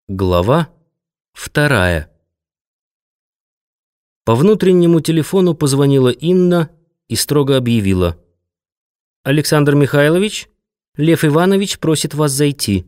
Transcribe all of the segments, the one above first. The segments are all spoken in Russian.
Глава 2. По внутреннему телефону позвонила Инна и строго объявила: «Александр Михайлович, Лев Иванович просит вас зайти».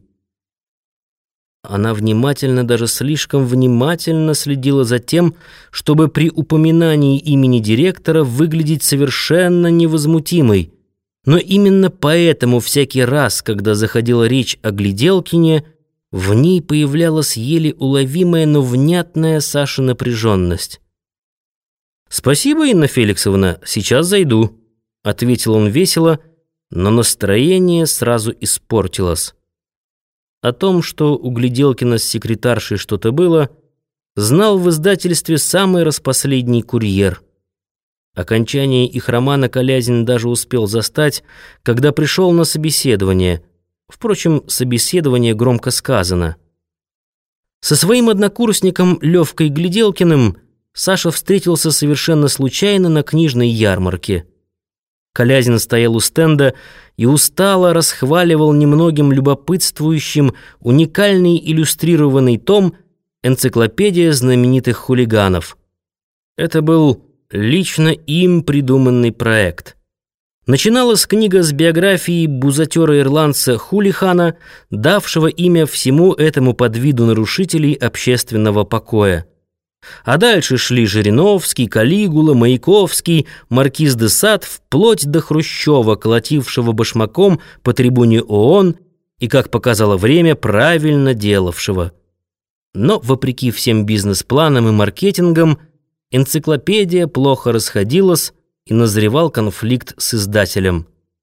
Она внимательно, даже слишком внимательно следила за тем, чтобы при упоминании имени директора выглядеть совершенно невозмутимой. Но именно поэтому всякий раз, когда заходила речь о Гляделкине, в ней появлялась еле уловимая, но внятная Саши напряженность. «Спасибо, Инна Феликсовна, сейчас зайду», — ответил он весело, но настроение сразу испортилось. О том, что у Гляделкина с секретаршей что-то было, знал в издательстве самый распоследний курьер. Окончание их романа Колязин даже успел застать, когда пришел на собеседование. Впрочем, собеседование громко сказано. Со своим однокурсником Левкой Гляделкиным Саша встретился совершенно случайно на книжной ярмарке. Колязин стоял у стенда и устало расхваливал немногим любопытствующим уникальный иллюстрированный том «Энциклопедия знаменитых хулиганов». Это был лично им придуманный проект. Начиналась книга с биографией бузатера-ирландца Хулихана, давшего имя всему этому подвиду нарушителей общественного покоя. А дальше шли Жириновский, Калигула, Маяковский, маркиз де Сад, вплоть до Хрущева, колотившего башмаком по трибуне ООН и, как показало время, правильно делавшего. Но, вопреки всем бизнес-планам и маркетингам, энциклопедия плохо расходилась, и назревал конфликт с издателем.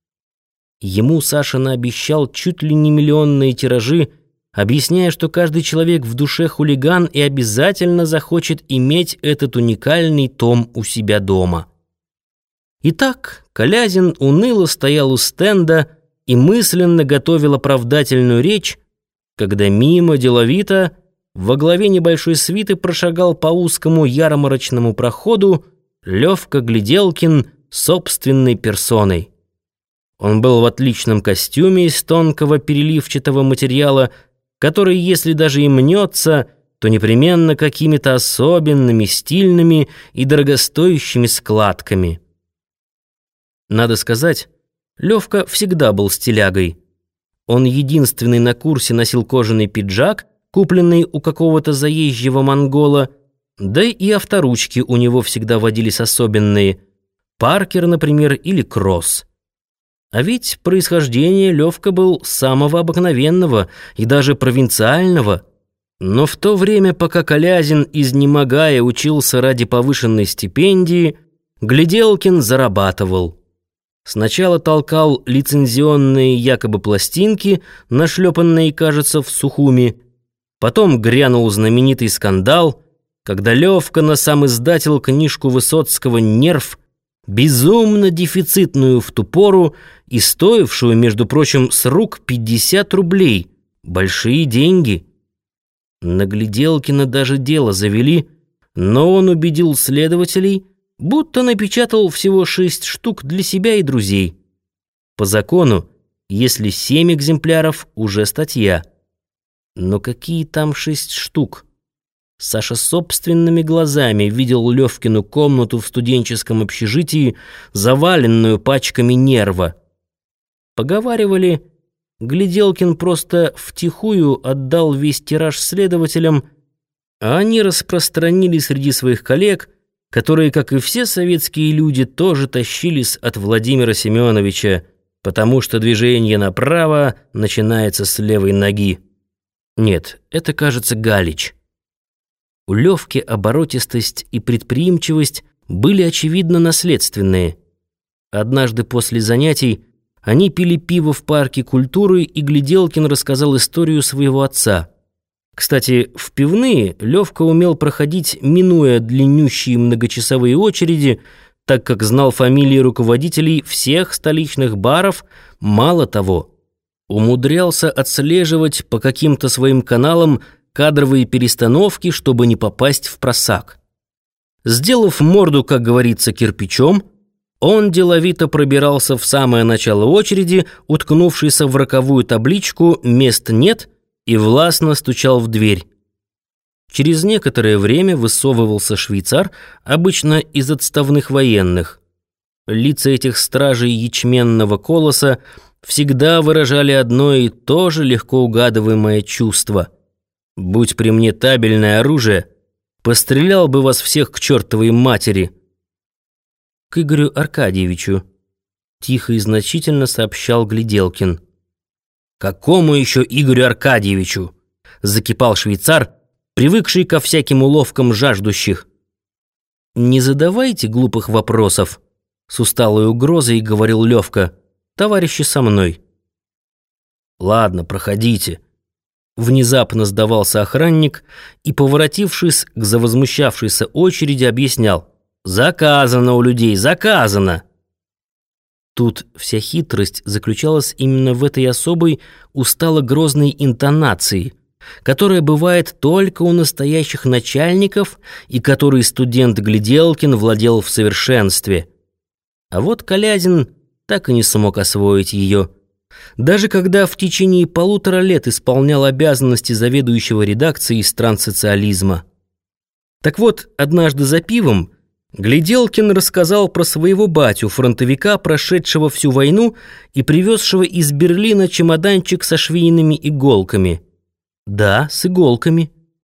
Ему Саша наобещал чуть ли не миллионные тиражи, объясняя, что каждый человек в душе хулиган и обязательно захочет иметь этот уникальный том у себя дома. Итак, Колязин уныло стоял у стенда и мысленно готовил оправдательную речь, когда мимо деловито во главе небольшой свиты прошагал по узкому ярмарочному проходу Левка Гляделкин собственной персоной. Он был в отличном костюме из тонкого переливчатого материала, который, если даже и мнется, то непременно какими-то особенными, стильными и дорогостоящими складками. Надо сказать, Левка всегда был стилягой. Он единственный на курсе носил кожаный пиджак, купленный у какого-то заезжего монгола, да и авторучки у него всегда водились особенные. Паркер, например, или Кросс. А ведь происхождение Левка был самого обыкновенного и даже провинциального. Но в то время, пока Колязин, изнемогая, учился ради повышенной стипендии, Гляделкин зарабатывал. Сначала толкал лицензионные якобы пластинки, нашлепанные, кажется, в Сухуми. Потом грянул знаменитый скандал, когда Левка на сам издатель книжку Высоцкого «Нерв», безумно дефицитную в ту пору и стоившую, между прочим, с рук 50 рублей. Большие деньги. На Гляделкина даже дело завели, но он убедил следователей, будто напечатал всего 6 штук для себя и друзей. По закону, если 7 экземпляров, уже статья. Но какие там 6 штук? Саша собственными глазами видел Левкину комнату в студенческом общежитии, заваленную пачками «Нерва». Поговаривали, Гляделкин просто втихую отдал весь тираж следователям, а они распространили среди своих коллег, которые, как и все советские люди, тоже тащились от Владимира Семеновича, потому что движение направо начинается с левой ноги. Нет, это, кажется, Галич. У Левки оборотистость и предприимчивость были, очевидно, наследственные. Однажды после занятий они пили пиво в парке культуры, и Гляделкин рассказал историю своего отца. Кстати, в пивные Левка умел проходить, минуя длиннющие многочасовые очереди, так как знал фамилии руководителей всех столичных баров, мало того, умудрялся отслеживать по каким-то своим каналам кадровые перестановки, чтобы не попасть в просак. Сделав морду, как говорится, кирпичом, он деловито пробирался в самое начало очереди, уткнувшийся в роковую табличку «Мест нет», и властно стучал в дверь. Через некоторое время высовывался швейцар, обычно из отставных военных. Лица этих стражей ячменного колоса всегда выражали одно и то же легко угадываемое чувство. «Будь при мне табельное оружие, пострелял бы вас всех к чертовой матери». «К Игорю Аркадьевичу», — тихо и значительно сообщал Гляделкин. «Какому еще Игорю Аркадьевичу?» — закипал швейцар, привыкший ко всяким уловкам жаждущих. «Не задавайте глупых вопросов», — с усталой угрозой говорил Левка. «Товарищи со мной». «Ладно, проходите». Внезапно сдавался охранник и, поворотившись к завозмущавшейся очереди, объяснял: «Заказано у людей, заказано!» Тут вся хитрость заключалась именно в этой особой устало-грозной интонации, которая бывает только у настоящих начальников и которой студент Гляделкин владел в совершенстве. А вот Колязин так и не смог освоить ее. Даже когда в течение 1,5 лет исполнял обязанности заведующего редакцией стран социализма. Так вот, однажды за пивом Гляделкин рассказал про своего батю, фронтовика, прошедшего всю войну и привезшего из Берлина чемоданчик со швейными иголками. Да, с иголками.